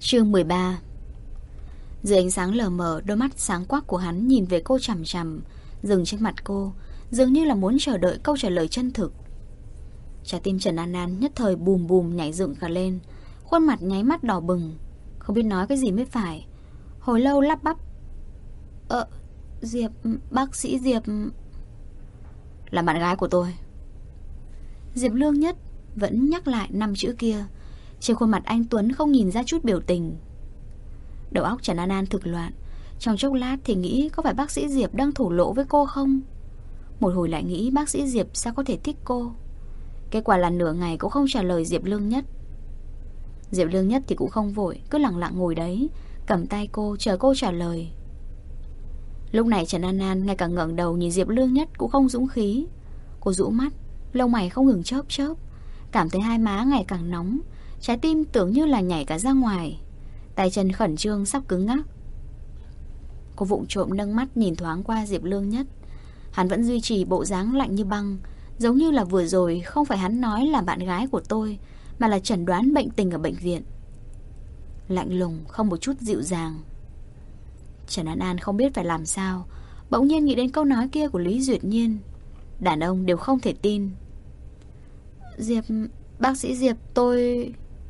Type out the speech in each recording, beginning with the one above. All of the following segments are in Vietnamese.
Chương 13. Dưới ánh sáng lờ mờ, đôi mắt sáng quắc của hắn nhìn về cô chằm chằm, dừng trên mặt cô, dường như là muốn chờ đợi câu trả lời chân thực. Trái tim Trần An An nhất thời bùm bùm nhảy dựng cả lên, khuôn mặt nháy mắt đỏ bừng, không biết nói cái gì mới phải. Hồi lâu lắp bắp: Diệp, bác sĩ Diệp là bạn gái của tôi. Diệp Lương Nhất vẫn nhắc lại 5 chữ kia. Trên khuôn mặt anh tuấn không nhìn ra chút biểu tình. Đầu óc Trần An An thực loạn. Trong chốc lát thì nghĩ có phải bác sĩ Diệp đang thổ lộ với cô không. Một hồi lại nghĩ bác sĩ Diệp sao có thể thích cô. Kết quả là nửa ngày cũng không trả lời Diệp Lương Nhất. Diệp Lương Nhất thì cũng không vội, cứ lặng lặng ngồi đấy, cầm tay cô chờ cô trả lời. Lúc này Trần An An ngay cả ngẩng đầu nhìn Diệp Lương Nhất cũng không dũng khí. Cô rũ mắt, lông mày không ngừng chớp chớp, cảm thấy hai má ngày càng nóng, trái tim tưởng như là nhảy cả ra ngoài, tay chân khẩn trương sắp cứng ngắc. Cô vụng trộm nâng mắt nhìn thoáng qua Diệp Lương Nhất. Hắn vẫn duy trì bộ dáng lạnh như băng, giống như là vừa rồi không phải hắn nói là bạn gái của tôi, mà là chẩn đoán bệnh tình ở bệnh viện. Lạnh lùng, không một chút dịu dàng. Trần An An không biết phải làm sao, bỗng nhiên nghĩ đến câu nói kia của Lý Duyệt Nhiên. Đàn ông đều không thể tin. Diệp, bác sĩ Diệp, tôi...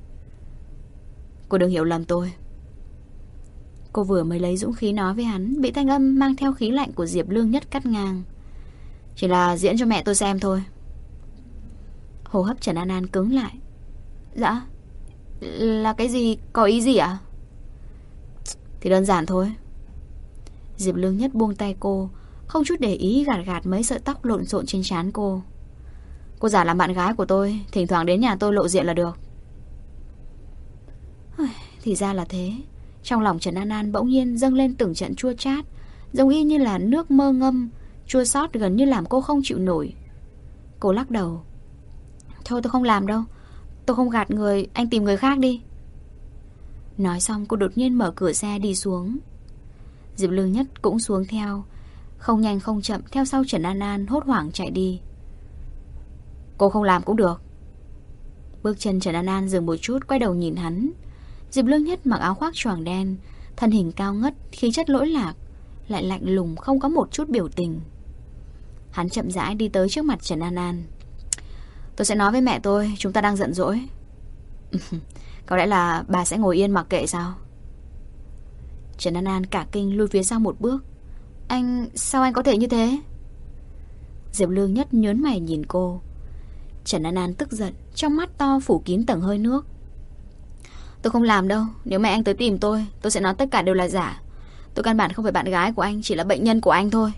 Cô đừng hiểu lầm tôi. Cô vừa mới lấy dũng khí nói với hắn, bị thanh âm mang theo khí lạnh của Diệp Lương Nhất cắt ngang. Chỉ là diễn cho mẹ tôi xem thôi. Hô hấp Trần An An cứng lại. Dạ, là cái gì, có ý gì ạ? Thì đơn giản thôi. Diệp Lương Nhất buông tay cô, không chút để ý gạt gạt mấy sợi tóc lộn xộn trên trán cô. Cô giả làm bạn gái của tôi, thỉnh thoảng đến nhà tôi lộ diện là được. Thì ra là thế. Trong lòng Trần An An bỗng nhiên dâng lên từng trận chua chát, giống y như là nước mơ ngâm, chua xót gần như làm cô không chịu nổi. Cô lắc đầu. Thôi tôi không làm đâu, tôi không gạt người, anh tìm người khác đi. Nói xong cô đột nhiên mở cửa xe đi xuống. Diệp Lương Nhất cũng xuống theo, không nhanh không chậm theo sau Trần An An hốt hoảng chạy đi. Cô không làm cũng được. Bước chân Trần An An dừng một chút, quay đầu nhìn hắn. Diệp Lương Nhất mặc áo khoác choàng đen, thân hình cao ngất, khí chất lỗi lạc, lại lạnh lùng không có một chút biểu tình. Hắn chậm rãi đi tới trước mặt Trần An An. Tôi sẽ nói với mẹ tôi, chúng ta đang giận dỗi. Có lẽ là bà sẽ ngồi yên mặc kệ sao? Trần An An cả kinh lui phía sau một bước. Sao anh có thể như thế? Diệp Lương Nhất nhớn mày nhìn cô. Trần An An tức giận, trong mắt to phủ kín tầng hơi nước. Tôi không làm đâu, nếu mẹ anh tới tìm tôi sẽ nói tất cả đều là giả. Tôi căn bản không phải bạn gái của anh, chỉ là bệnh nhân của anh thôi.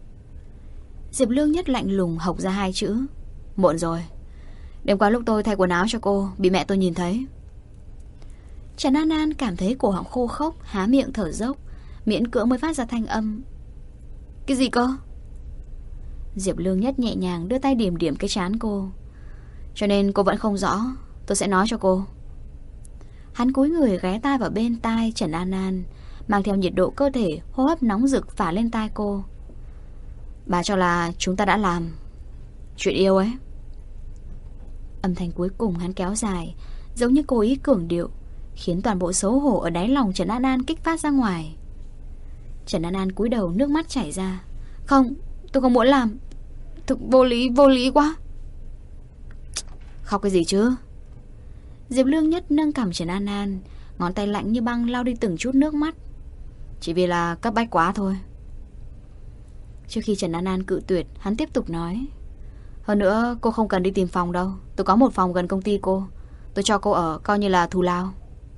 Diệp Lương Nhất lạnh lùng hộc ra hai chữ. Muộn rồi. Đêm qua lúc tôi thay quần áo cho cô, bị mẹ tôi nhìn thấy. Trần An An cảm thấy cổ họng khô khốc, há miệng thở dốc, miễn cưỡng mới phát ra thanh âm. Cái gì cơ? Diệp Lương Nhất nhẹ nhàng đưa tay điểm điểm cái trán cô. Cho nên cô vẫn không rõ, tôi sẽ nói cho cô. Hắn cúi người ghé tai vào bên tai Trần An An, mang theo nhiệt độ cơ thể, hô hấp nóng rực phả lên tai cô. Bà cho là chúng ta đã làm chuyện yêu ấy. Âm thanh cuối cùng hắn kéo dài, giống như cố ý cường điệu, khiến toàn bộ xấu hổ ở đáy lòng Trần An An kích phát ra ngoài. Trần An An cúi đầu, nước mắt chảy ra. Không, tôi không muốn làm. Thực vô lý quá. Khóc cái gì chứ? Diệp Lương Nhất nâng cằm Trần An An, ngón tay lạnh như băng lau đi từng chút nước mắt. Chỉ vì là cấp bách quá thôi. Trước khi Trần An An cự tuyệt, hắn tiếp tục nói. Hơn nữa cô không cần đi tìm phòng đâu, tôi có một phòng gần công ty cô, tôi cho cô ở, coi như là thù lao.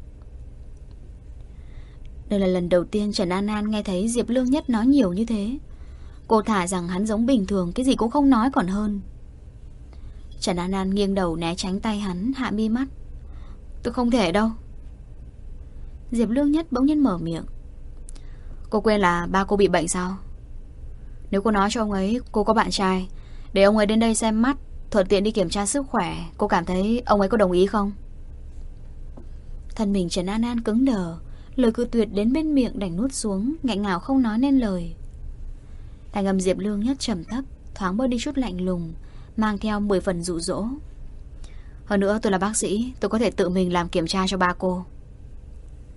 Đây là lần đầu tiên Trần An An nghe thấy Diệp Lương Nhất nói nhiều như thế. Cô thả rằng hắn giống bình thường, cái gì cũng không nói còn hơn. Trần An An nghiêng đầu né tránh tay hắn, hạ mi mắt. Tôi không thể đâu. Diệp Lương Nhất bỗng nhiên mở miệng. Cô quên là ba cô bị bệnh sao? Nếu cô nói cho ông ấy cô có bạn trai, để ông ấy đến đây xem mắt, thuận tiện đi kiểm tra sức khỏe, cô cảm thấy ông ấy có đồng ý không? Thân mình Trần An An cứng đờ, lời cự tuyệt đến bên miệng đành nuốt xuống, nghẹn ngào không nói nên lời. Thanh âm Diệp Lương Nhất trầm thấp, thoáng bớt đi chút lạnh lùng, mang theo 10 phần dụ dỗ. Hơn nữa tôi là bác sĩ, tôi có thể tự mình làm kiểm tra cho ba cô.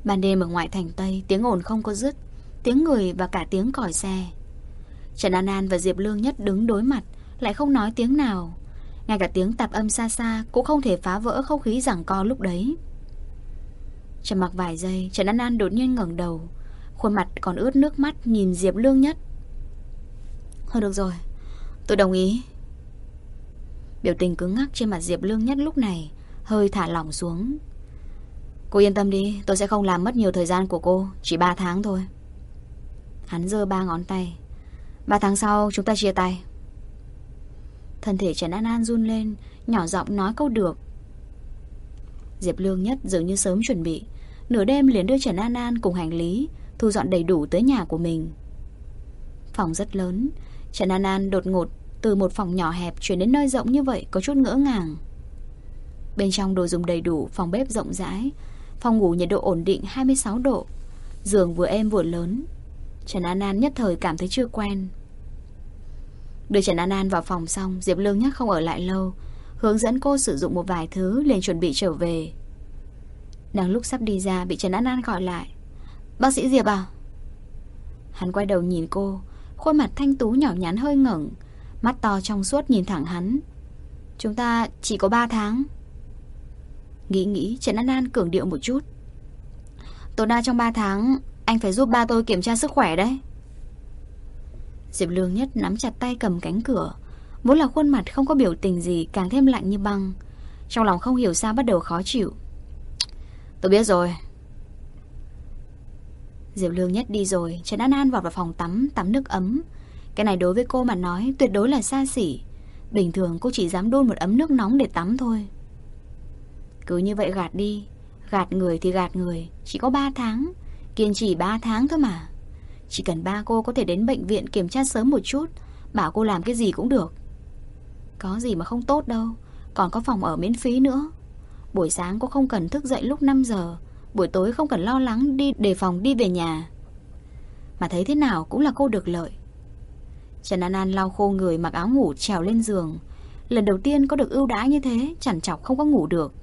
Ban đêm ở ngoại thành Tây, tiếng ồn không có dứt, tiếng người và cả tiếng còi xe. Trần An An và Diệp Lương Nhất đứng đối mặt, lại không nói tiếng nào. Ngay cả tiếng tạp âm xa xa cũng không thể phá vỡ không khí giằng co lúc đấy. Trầm mặc vài giây, Trần An An đột nhiên ngẩng đầu, khuôn mặt còn ướt nước mắt nhìn Diệp Lương Nhất. Thôi được rồi, tôi đồng ý. Biểu tình cứng ngắc trên mặt Diệp Lương Nhất lúc này hơi thả lỏng xuống. Cô yên tâm đi, tôi sẽ không làm mất nhiều thời gian của cô, chỉ 3 tháng thôi. Hắn giơ 3 ngón tay. 3 tháng sau chúng ta chia tay. Thân thể Trần An An run lên, nhỏ giọng nói câu được. Diệp Lương Nhất dường như sớm chuẩn bị, nửa đêm liền đưa Trần An An cùng hành lý thu dọn đầy đủ tới nhà của mình. Phòng rất lớn, Trần An An đột ngột từ một phòng nhỏ hẹp chuyển đến nơi rộng như vậy có chút ngỡ ngàng. Bên trong đồ dùng đầy đủ, phòng bếp rộng rãi, phòng ngủ nhiệt độ ổn định 26 độ, giường vừa êm vừa lớn. Trần An An nhất thời cảm thấy chưa quen. Đưa Trần An An vào phòng xong, Diệp Lương Nhất không ở lại lâu, hướng dẫn cô sử dụng một vài thứ liền chuẩn bị trở về. Đang lúc sắp đi ra bị Trần An An gọi lại. Bác sĩ Diệp à? Hắn quay đầu nhìn cô, khuôn mặt thanh tú nhỏ nhắn hơi ngẩng, mắt to trong suốt nhìn thẳng hắn. Chúng ta chỉ có 3 tháng. Nghĩ Trần An An cường điệu một chút. Tối đa trong 3 tháng anh phải giúp ba tôi kiểm tra sức khỏe đấy. Diệp Lương Nhất nắm chặt tay cầm cánh cửa, vốn là khuôn mặt không có biểu tình gì càng thêm lạnh như băng. Trong lòng không hiểu sao bắt đầu khó chịu. Tôi biết rồi. Diệp Lương Nhất đi rồi, Trần An An vào phòng tắm nước ấm. Cái này đối với cô mà nói tuyệt đối là xa xỉ. Bình thường cô chỉ dám đun một ấm nước nóng để tắm thôi. Cứ như vậy gạt đi. Gạt người thì gạt người. Chỉ có 3 tháng, kiên trì 3 tháng thôi mà. Chỉ cần ba cô có thể đến bệnh viện kiểm tra sớm một chút, bảo cô làm cái gì cũng được. Có gì mà không tốt đâu. Còn có phòng ở miễn phí nữa. Buổi sáng cô không cần thức dậy lúc 5 giờ, buổi tối không cần lo lắng đi đề phòng đi về nhà. Mà thấy thế nào cũng là cô được lợi. Trần An An lau khô người, mặc áo ngủ trèo lên giường. Lần đầu tiên có được ưu đãi như thế, chằn chọc không có ngủ được.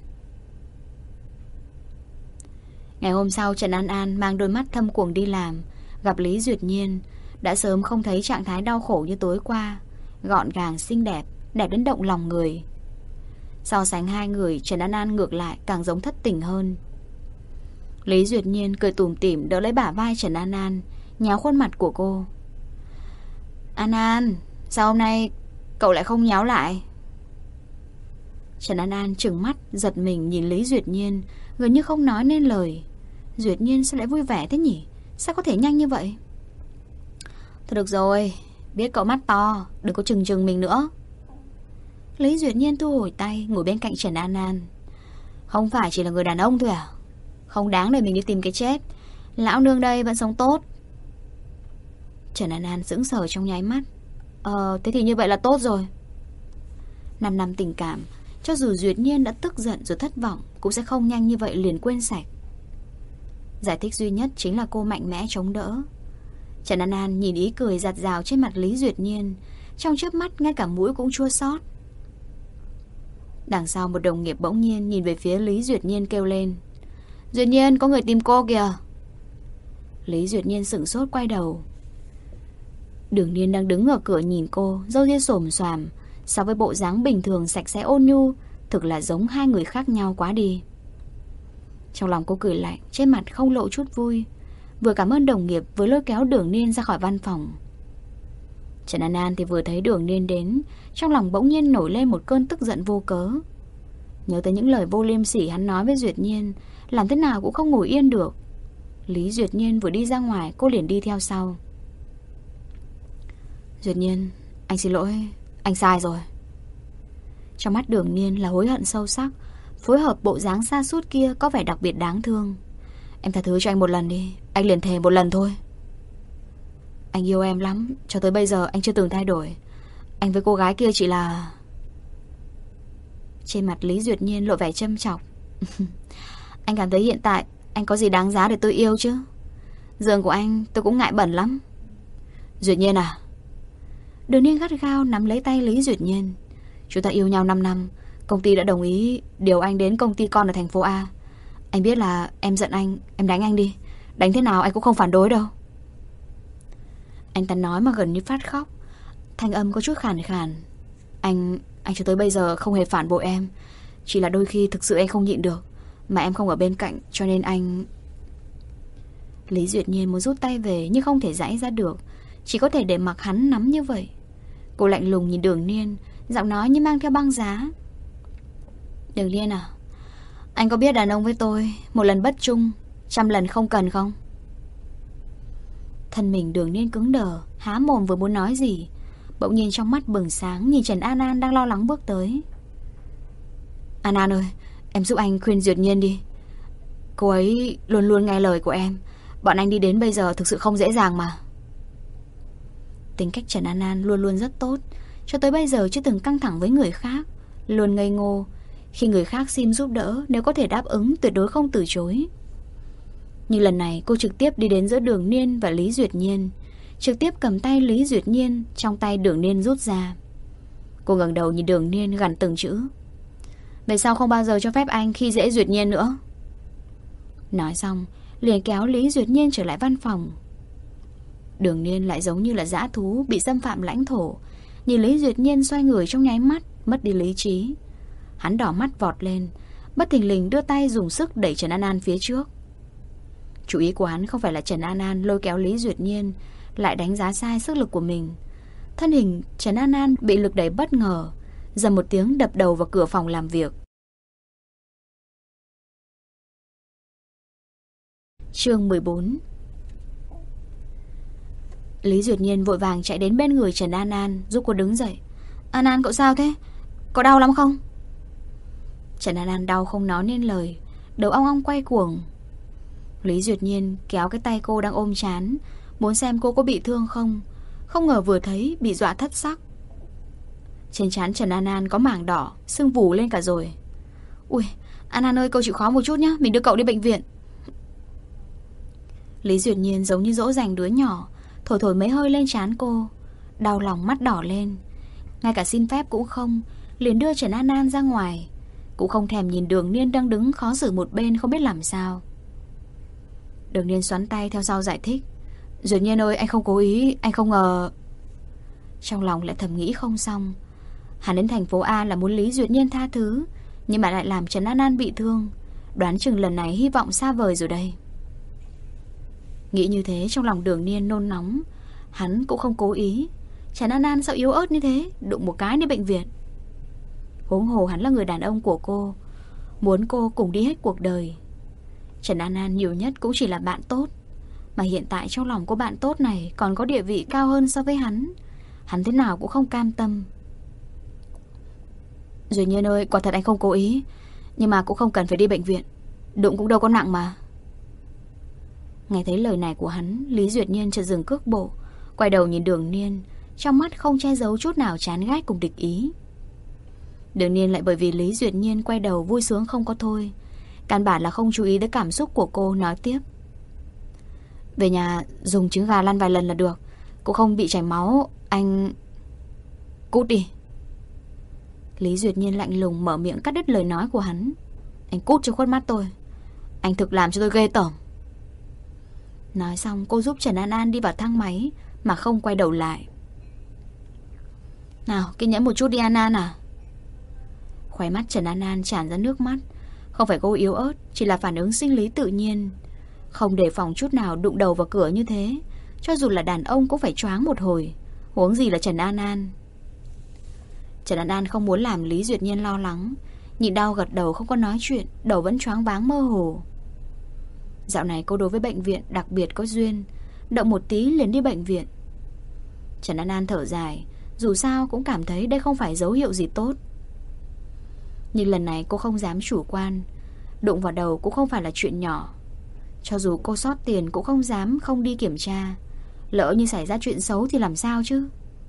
Ngày hôm sau Trần An An mang đôi mắt thâm quầng đi làm, gặp Lý Duyệt Nhiên. Đã sớm không thấy trạng thái đau khổ như tối qua. Gọn gàng xinh đẹp, đẹp đến động lòng người. So sánh hai người, Trần An An ngược lại càng giống thất tình hơn. Lý Duyệt Nhiên cười tủm tỉm đỡ lấy bả vai Trần An An, nhéo khuôn mặt của cô. An An, sao hôm nay cậu lại không nhéo lại? Trần An An trừng mắt giật mình nhìn Lý Duyệt Nhiên, gần như không nói nên lời. Duyệt Nhiên sao lại vui vẻ thế nhỉ? Sao có thể nhanh như vậy? Thôi được rồi, biết cậu mắt to, đừng có chừng mình nữa. Lý Duyệt Nhiên thu hồi tay, ngồi bên cạnh Trần An An. Không phải chỉ là người đàn ông thôi à? Không đáng để mình đi tìm cái chết. Lão nương đây vẫn sống tốt. Trần An An sững sờ trong nháy mắt. Thế thì như vậy là tốt rồi. 5 năm tình cảm, cho dù Duyệt Nhiên đã tức giận rồi thất vọng, cũng sẽ không nhanh như vậy liền quên sạch. Giải thích duy nhất chính là cô mạnh mẽ chống đỡ. Trần An An nhìn ý cười giạt rào trên mặt Lý Duyệt Nhiên, trong chớp mắt ngay cả mũi cũng chua xót. Đằng sau một đồng nghiệp bỗng nhiên nhìn về phía Lý Duyệt Nhiên kêu lên. Duyệt Nhiên, có người tìm cô kìa. Lý Duyệt Nhiên sững sốt quay đầu. Đường Niên đang đứng ở cửa nhìn cô, râu ria xồm xoàm. So với bộ dáng bình thường sạch sẽ ôn nhu, thực là giống hai người khác nhau quá đi. Trong lòng cô cười lạnh, trên mặt không lộ chút vui. Vừa cảm ơn đồng nghiệp, vừa lôi kéo Đường Niên ra khỏi văn phòng. Trần An An thì vừa thấy Đường Niên đến, trong lòng bỗng nhiên nổi lên một cơn tức giận vô cớ. Nhớ tới những lời vô liêm sỉ hắn nói với Duyệt Nhiên, làm thế nào cũng không ngồi yên được. Lý Duyệt Nhiên vừa đi ra ngoài, cô liền đi theo sau. Duyệt Nhiên, anh xin lỗi, anh sai rồi. Trong mắt Đường Niên là hối hận sâu sắc, phối hợp bộ dáng sa sút kia có vẻ đặc biệt đáng thương. Em tha thứ cho anh một lần đi, anh liền thề một lần thôi. Anh yêu em lắm, cho tới bây giờ anh chưa từng thay đổi. Anh với cô gái kia chỉ là... Trên mặt Lý Duyệt Nhiên lộ vẻ châm chọc. Anh cảm thấy hiện tại anh có gì đáng giá để tôi yêu chứ? Giường của anh tôi cũng ngại bẩn lắm. Duyệt Nhiên à? Đường Niên gắt gao nắm lấy tay Lý Duyệt Nhiên. Chúng ta yêu nhau 5 năm, công ty đã đồng ý điều anh đến công ty con ở thành phố A. Anh biết là em giận anh, em đánh anh đi. Đánh thế nào anh cũng không phản đối đâu. Anh ta nói mà gần như phát khóc. Thanh âm có chút khàn khàn. Anh cho tới bây giờ không hề phản bội em. Chỉ là đôi khi thực sự anh không nhịn được, mà em không ở bên cạnh cho nên anh... Lý Duyệt Nhiên muốn rút tay về nhưng không thể giãy ra được, chỉ có thể để mặc hắn nắm như vậy. Cô lạnh lùng nhìn Đường Niên, giọng nói như mang theo băng giá. Đường Niên à, anh có biết đàn ông với tôi, một lần bất trung, 100 lần không cần không? Thân mình Đường Niên cứng đờ, há mồm vừa muốn nói gì, bỗng nhiên trong mắt bừng sáng nhìn Trần An An đang lo lắng bước tới. An An ơi, em giúp anh khuyên Duyệt Nhiên đi. Cô ấy luôn luôn nghe lời của em. Bọn anh đi đến bây giờ thực sự không dễ dàng mà. Tính cách Trần An An luôn luôn rất tốt, cho tới bây giờ chưa từng căng thẳng với người khác, luôn ngây ngô. Khi người khác xin giúp đỡ, nếu có thể đáp ứng tuyệt đối không từ chối. Nhưng lần này cô trực tiếp đi đến giữa Đường Niên và Lý Duyệt Nhiên, trực tiếp cầm tay Lý Duyệt Nhiên, trong tay Đường Niên rút ra. Cô ngẩng đầu nhìn Đường Niên gằn từng chữ. Về sau không bao giờ cho phép anh khi dễ Duyệt Nhiên nữa. Nói xong liền kéo Lý Duyệt Nhiên trở lại văn phòng. Đường Niên lại giống như là dã thú bị xâm phạm lãnh thổ, nhìn Lý Duyệt Nhiên xoay người trong nháy mắt, mất đi lý trí. Hắn đỏ mắt vọt lên, bất thình lình đưa tay dùng sức đẩy Trần An An phía trước. Chú ý của hắn không phải là Trần An An lôi kéo Lý Duyệt Nhiên, lại đánh giá sai sức lực của mình. Thân hình Trần An An bị lực đẩy bất ngờ, dầm một tiếng đập đầu vào cửa phòng làm việc. Chương 14. Lý Duyệt Nhiên vội vàng chạy đến bên người Trần An An, giúp cô đứng dậy. An An, cậu sao thế? Có đau lắm không? Trần An An đau không nói nên lời, đầu ong ong quay cuồng. Lý Duyệt Nhiên kéo cái tay cô đang ôm trán, muốn xem cô có bị thương không. Không ngờ vừa thấy bị dọa thất sắc. Trên trán Trần An An có mảng đỏ, sưng vù lên cả rồi. Ui, An An ơi, cậu chịu khó một chút nhá, mình đưa cậu đi bệnh viện. Lý Duyệt Nhiên giống như dỗ dành đứa nhỏ, thổi thổi mấy hơi lên trán cô. Đau lòng mắt đỏ lên, ngay cả xin phép cũng không, liền đưa Trần An An ra ngoài, cũng không thèm nhìn Đường Niên đang đứng khó xử một bên không biết làm sao. Đường Niên xoắn tay theo sau giải thích. Duyệt Nhiên ơi, anh không cố ý, anh không ngờ. Trong lòng lại thầm nghĩ không xong. Hắn đến thành phố A là muốn Lý Duyệt Nhiên tha thứ, nhưng mà lại làm Trần An An bị thương. Đoán chừng lần này hy vọng xa vời rồi đây. Nghĩ như thế trong lòng Đường Niên nôn nóng. Hắn cũng không cố ý. Trần An An sao yếu ớt như thế, đụng một cái đi bệnh viện. Huống hồ hắn là người đàn ông của cô, muốn cô cùng đi hết cuộc đời. Trần An An nhiều nhất cũng chỉ là bạn tốt, mà hiện tại trong lòng cô bạn tốt này còn có địa vị cao hơn so với hắn. Hắn thế nào cũng không cam tâm. Duyệt Nhiên ơi, quả thật anh không cố ý, nhưng mà cũng không cần phải đi bệnh viện, đụng cũng đâu có nặng mà. Nghe thấy lời này của hắn, Lý Duyệt Nhiên chợt dừng cước bộ, quay đầu nhìn Đường Niên, trong mắt không che giấu chút nào chán ghét cùng địch ý. Đường Niên lại bởi vì Lý Duyệt Nhiên quay đầu vui sướng không có thôi, căn bản là không chú ý tới cảm xúc của cô, nói tiếp. Về nhà dùng trứng gà lăn vài lần là được, cũng không bị chảy máu, anh... Cút đi. Lý Duyệt Nhiên lạnh lùng mở miệng cắt đứt lời nói của hắn. Anh cút cho khuất mắt tôi, anh thực làm cho tôi ghê tởm. Nói xong cô giúp Trần An An đi vào thang máy mà không quay đầu lại. Nào, kiên nhẫn một chút đi An An à. Khóe mắt Trần An An tràn ra nước mắt. Không phải cô yếu ớt, chỉ là phản ứng sinh lý tự nhiên. Không đề phòng chút nào đụng đầu vào cửa như thế, cho dù là đàn ông cũng phải choáng một hồi, huống gì là Trần An An. Trần An An không muốn làm Lý Duyệt Nhiên lo lắng, nhịn đau gật đầu không có nói chuyện, đầu vẫn choáng váng mơ hồ. Dạo này cô đối với bệnh viện đặc biệt có duyên, động một tí liền đi bệnh viện. Trần An An thở dài, dù sao cũng cảm thấy đây không phải dấu hiệu gì tốt. Nhưng lần này cô không dám chủ quan, đụng vào đầu cũng không phải là chuyện nhỏ. Cho dù cô sót tiền cũng không dám không đi kiểm tra, lỡ như xảy ra chuyện xấu thì làm sao chứ.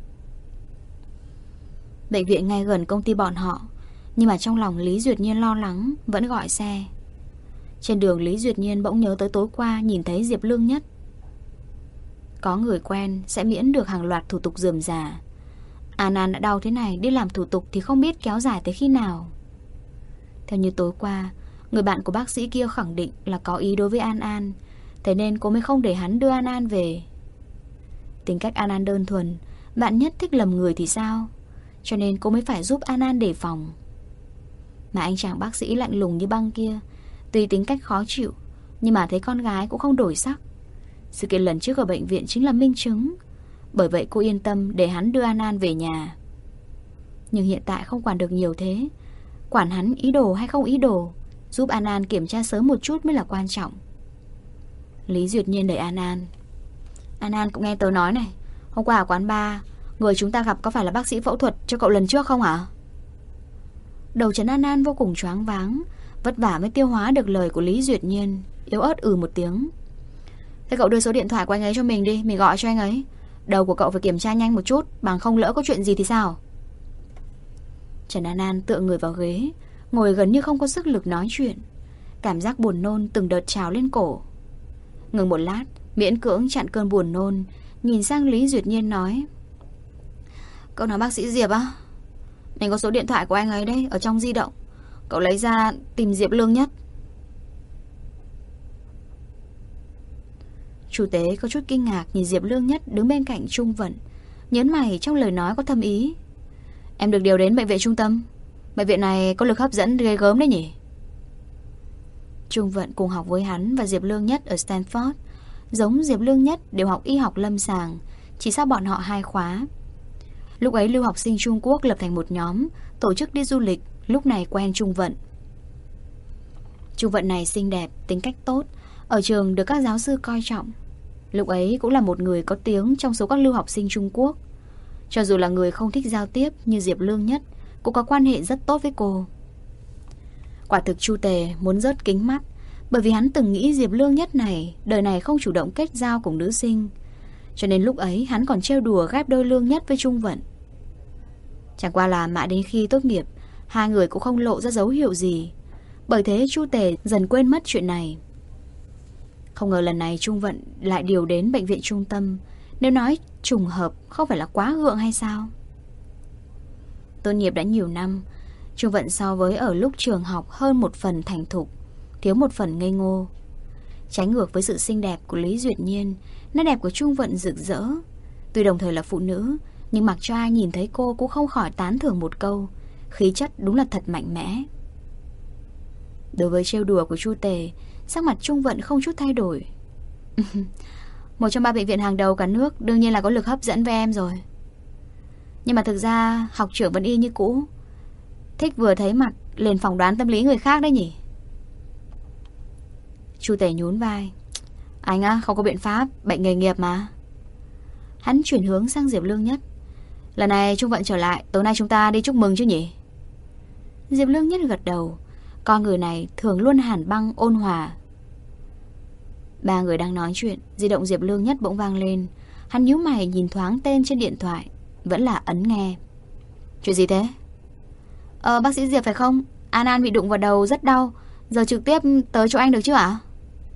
Bệnh viện ngay gần công ty bọn họ, nhưng mà trong lòng Lý Duyệt Nhiên lo lắng, vẫn gọi xe. Trên đường Lý Duyệt Nhiên bỗng nhớ tới tối qua nhìn thấy Diệp Lương Nhất. Có người quen sẽ miễn được hàng loạt thủ tục rườm rà. An An đã đau thế này, đi làm thủ tục thì không biết kéo dài tới khi nào. Theo như tối qua, Người bạn của bác sĩ kia khẳng định là có ý đối với An An, thế nên cô mới không để hắn đưa An An về. Tính cách An An đơn thuần, bạn nhất thích lầm người thì sao, cho nên cô mới phải giúp An An đề phòng. Mà anh chàng bác sĩ lạnh lùng như băng kia, tuy tính cách khó chịu, nhưng mà thấy con gái cũng không đổi sắc. Sự kiện lần trước ở bệnh viện chính là minh chứng. Bởi vậy cô yên tâm để hắn đưa An An về nhà. Nhưng hiện tại không quản được nhiều thế. Quản hắn ý đồ hay không ý đồ, giúp An An kiểm tra sớm một chút mới là quan trọng. Lý Duyệt Nhiên đẩy An An. An An cũng nghe tớ nói này, hôm qua ở quán bar, người chúng ta gặp có phải là bác sĩ phẫu thuật cho cậu lần trước không hả? Đầu Trần An An vô cùng choáng váng, vất vả mới tiêu hóa được lời của Lý Duyệt Nhiên, yếu ớt một tiếng. Thế cậu đưa số điện thoại của anh ấy cho mình đi, mình gọi cho anh ấy. Đầu của cậu phải kiểm tra nhanh một chút, bằng không lỡ có chuyện gì thì sao? Trần An An tựa người vào ghế, ngồi gần như không có sức lực nói chuyện. Cảm giác buồn nôn từng đợt trào lên cổ. Ngừng một lát, miễn cưỡng chặn cơn buồn nôn, nhìn sang Lý Duyệt Nhiên nói: Cậu nói bác sĩ Diệp á? Mình có số điện thoại của anh ấy đấy, ở trong di động. Cậu lấy ra tìm Diệp Lương Nhất. Chủ tế có chút kinh ngạc nhìn Diệp Lương Nhất đứng bên cạnh Trung Vận, nhớn mày trong lời nói có thâm ý. Em được điều đến bệnh viện trung tâm. Bệnh viện này có lực hấp dẫn ghê gớm đấy nhỉ? Trung Vận cùng học với hắn và Diệp Lương Nhất ở Stanford. Giống Diệp Lương Nhất đều học y học lâm sàng, chỉ sau bọn họ 2 khóa. Lúc ấy lưu học sinh Trung Quốc lập thành một nhóm, tổ chức đi du lịch, lúc này quen Trung Vận. Trung Vận này xinh đẹp, tính cách tốt, ở trường được các giáo sư coi trọng. Lúc ấy cũng là một người có tiếng trong số các lưu học sinh Trung Quốc. Cho dù là người không thích giao tiếp như Diệp Lương Nhất, cũng có quan hệ rất tốt với cô. Quả thực Chu Tề muốn rớt kính mắt, bởi vì hắn từng nghĩ Diệp Lương Nhất này đời này không chủ động kết giao cùng nữ sinh, cho nên lúc ấy hắn còn trêu đùa ghép đôi Lương Nhất với Trung Vận. Chẳng qua là mãi đến khi tốt nghiệp, hai người cũng không lộ ra dấu hiệu gì. Bởi thế Chu Tề dần quên mất chuyện này. Không ngờ lần này Trung Vận lại điều đến bệnh viện trung tâm. Nếu nói trùng hợp không phải là quá gượng hay sao? Tốt nghiệp đã nhiều năm, Trung Vận so với ở lúc trường học hơn một phần thành thục, thiếu một phần ngây ngô. Trái ngược với sự xinh đẹp của Lý Duyệt Nhiên, nét đẹp của Trung Vận rực rỡ. Tuy đồng thời là phụ nữ, nhưng mặc cho ai nhìn thấy cô cũng không khỏi tán thưởng một câu: khí chất đúng là thật mạnh mẽ. Đối với trêu đùa của Chu Tề, sắc mặt Trung Vận không chút thay đổi. Một trong 3 bệnh viện hàng đầu cả nước, đương nhiên là có lực hấp dẫn với em rồi. Nhưng mà thực ra học trưởng vẫn y như cũ, thích vừa thấy mặt liền phỏng đoán tâm lý người khác đấy nhỉ? Chu Tề nhún vai. Anh á, không có biện pháp, bệnh nghề nghiệp mà. Hắn chuyển hướng sang Diệp Lương Nhất. Lần này Trung Vận trở lại, tối nay chúng ta đi chúc mừng chứ nhỉ? Diệp Lương Nhất gật đầu. Con người này thường luôn hàn băng ôn hòa. 3 người đang nói chuyện, di động Diệp Lương Nhất bỗng vang lên. Hắn nhíu mày nhìn thoáng tên trên điện thoại, vẫn là ấn nghe. Chuyện gì thế? Bác sĩ Diệp phải không? An An bị đụng vào đầu rất đau, giờ trực tiếp tới chỗ anh được chứ ạ?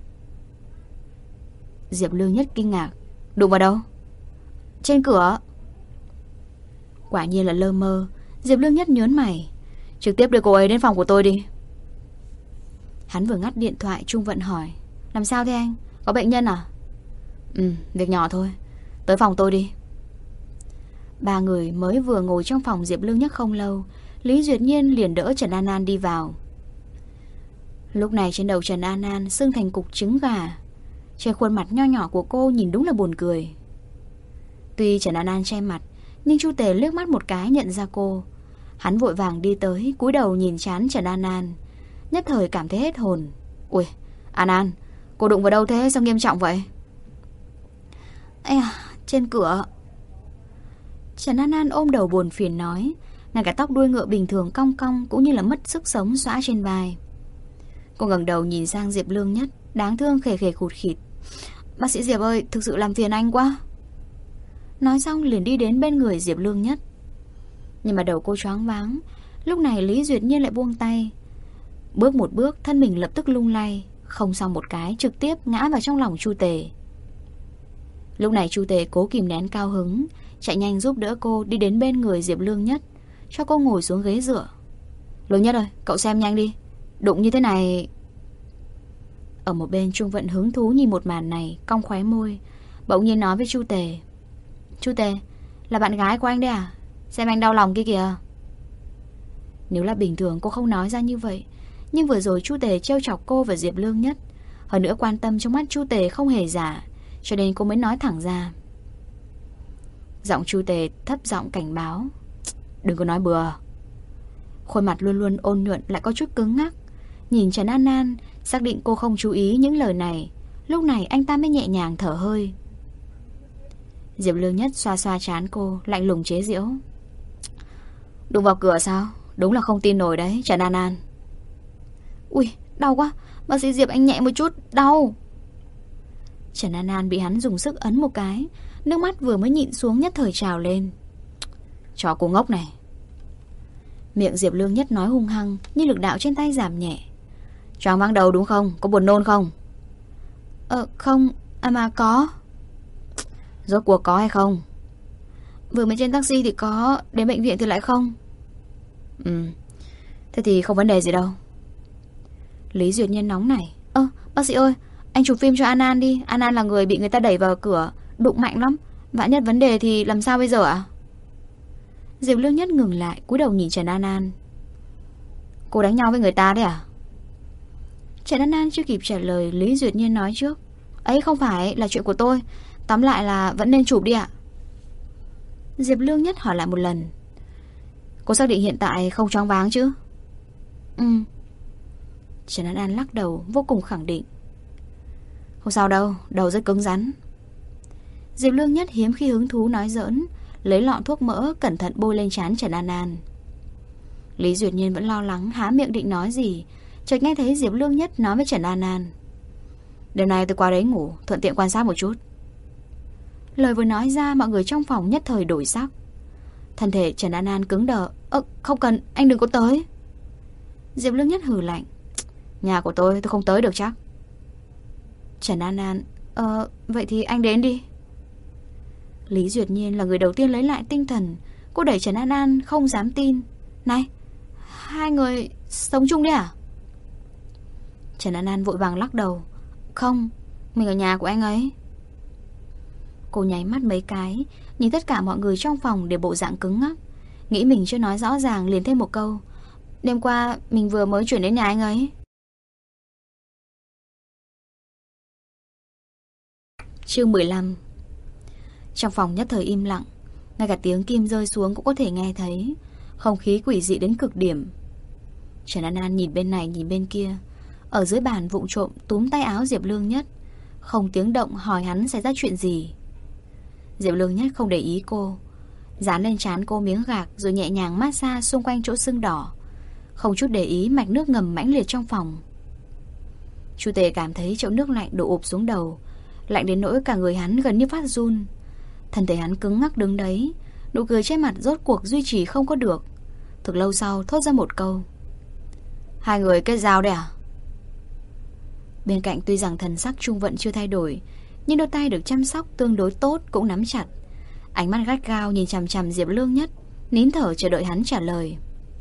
Diệp Lương Nhất kinh ngạc. Đụng vào đâu? Trên cửa. Quả nhiên là lơ mơ. Diệp Lương Nhất nhớn mày. Trực tiếp đưa cô ấy đến phòng của tôi đi. Hắn vừa ngắt điện thoại, Trung Vận hỏi. Làm sao thế anh? Có bệnh nhân à? Việc nhỏ thôi. Tới phòng tôi đi. 3 người mới vừa ngồi trong phòng Diệp Lương Nhất không lâu, Lý Duyệt Nhiên liền đỡ Trần An An đi vào. Lúc này trên đầu Trần An An sưng thành cục trứng gà. Trên khuôn mặt nho nhỏ của cô nhìn đúng là buồn cười. Tuy Trần An An che mặt, nhưng Chu Tề liếc mắt một cái nhận ra cô. Hắn vội vàng đi tới, cúi đầu nhìn trán Trần An An, nhất thời cảm thấy hết hồn. Ui, An An, cô đụng vào đâu thế, sao nghiêm trọng vậy? Ây à, trên cửa. Trần An An ôm đầu buồn phiền nói, ngay cả tóc đuôi ngựa bình thường cong cong cũng như là mất sức sống xõa trên vai. Cô ngẩng đầu nhìn sang Diệp Lương Nhất, đáng thương khề khề khụt khịt. Bác sĩ Diệp ơi, thực sự làm phiền anh quá. Nói xong liền đi đến bên người Diệp Lương Nhất. Nhưng mà đầu cô choáng váng. Lúc này Lý Duyệt Nhiên lại buông tay. Bước một bước, thân mình lập tức lung lay, không xong một cái trực tiếp ngã vào trong lòng Chu Tề. Lúc này Chu Tề cố kìm nén cao hứng, chạy nhanh giúp đỡ cô đi đến bên người Diệp Lương Nhất, cho cô ngồi xuống ghế dựa. Lương Nhất ơi, cậu xem nhanh đi, Đụng như thế này. Ở một bên Trung Vận hứng thú nhìn một màn này, cong khóe môi, bỗng nhiên nói với Chu Tề. Chu Tề, là bạn gái của anh đấy à? Xem anh đau lòng kia kìa. Nếu là bình thường cô không nói ra như vậy, nhưng vừa rồi Chu Tề trêu chọc cô và Diệp Lương Nhất, hơn nữa quan tâm trong mắt Chu Tề không hề giả, cho nên cô mới nói thẳng ra. Giọng Chu Tề thấp giọng cảnh báo. Đừng có nói bừa. Khuôn mặt luôn luôn ôn nhuận lại có chút cứng ngắc. Nhìn Trần An An, xác định cô không chú ý những lời này. Lúc này anh ta mới nhẹ nhàng thở hơi. Diệp Lương Nhất xoa xoa trán cô, lạnh lùng chế giễu. Đụng vào cửa sao? Đúng là không tin nổi đấy, Trần An An. Ui, đau quá. Bác sĩ Diệp anh nhẹ một chút, đau. Trần An An bị hắn dùng sức ấn một cái, nước mắt vừa mới nhịn xuống nhất thời trào lên. Chó cô ngốc này. Miệng Diệp Lương Nhất nói hung hăng, nhưng lực đạo trên tay giảm nhẹ. Choáng váng đầu đúng không? Có buồn nôn không? Không, mà có. Rốt cuộc có hay không? Vừa mới trên taxi thì có, đến bệnh viện thì lại không. Thế thì không vấn đề gì đâu. Lý Duyệt Nhiên nóng nảy. Bác sĩ ơi, anh chụp phim cho An An đi. An An là người bị người ta đẩy vào cửa, đụng mạnh lắm. Vạn nhất vấn đề thì làm sao bây giờ ạ? Diệp Lương Nhất ngừng lại, cúi đầu nhìn Trần An An. Cô đánh nhau với người ta đấy à? Trần An An chưa kịp trả lời, Lý Duyệt Nhiên nói trước. Ấy không phải, là chuyện của tôi. Tóm lại là vẫn nên chụp đi ạ. Diệp Lương Nhất hỏi lại một lần. Cô xác định hiện tại không choáng váng chứ? Trần An An lắc đầu, vô cùng khẳng định. Không sao đâu, đầu rất cứng rắn. Diệp Lương Nhất hiếm khi hứng thú nói giỡn, lấy lọ thuốc mỡ cẩn thận bôi lên trán Trần An An. Lý Duyệt Nhiên vẫn lo lắng, há miệng định nói gì, chợt nghe thấy Diệp Lương Nhất nói với Trần An An. Đêm nay tôi qua đấy ngủ, thuận tiện quan sát một chút. Lời vừa nói ra, mọi người trong phòng nhất thời đổi sắc. Thân thể Trần An An cứng đờ. Không cần, anh đừng có tới. Diệp Lương Nhất hừ lạnh. Nhà của tôi không tới được chắc. Trần An An. Vậy thì anh đến đi. Lý Duyệt Nhiên là người đầu tiên lấy lại tinh thần. Cô đẩy Trần An An không dám tin. Này, hai người sống chung đấy à? Trần An An vội vàng lắc đầu. Không, mình ở nhà của anh ấy. Cô nháy mắt mấy cái, nhìn tất cả mọi người trong phòng đều bộ dạng cứng ngắc. Nghĩ mình chưa nói rõ ràng liền thêm một câu. Đêm qua mình vừa mới chuyển đến nhà anh ấy. Chương 15. Trong phòng nhất thời im lặng, ngay cả tiếng kim rơi xuống cũng có thể nghe thấy. Không khí quỷ dị đến cực điểm. Trần An An nhìn bên này nhìn bên kia. Ở dưới bàn vụng trộm túm tay áo Diệp Lương Nhất, không tiếng động hỏi hắn xảy ra chuyện gì. Diệp Lương Nhất không để ý cô, dán lên trán cô miếng gạc rồi nhẹ nhàng massage xung quanh chỗ sưng đỏ, không chút để ý mạch nước ngầm mãnh liệt trong phòng. Chu Tề cảm thấy chậu nước lạnh đổ ụp xuống đầu, lạnh đến nỗi cả người hắn gần như phát run. Thân thể hắn cứng ngắc đứng đấy, nụ cười trên mặt rốt cuộc duy trì không có được. Thực lâu sau thốt ra một câu. Hai người kết giao đấy à? Bên cạnh tuy rằng thần sắc Trung Vận chưa thay đổi, nhưng đôi tay được chăm sóc tương đối tốt cũng nắm chặt. Ánh mắt gắt gao nhìn chằm chằm Diệp Lương Nhất, nín thở chờ đợi hắn trả lời.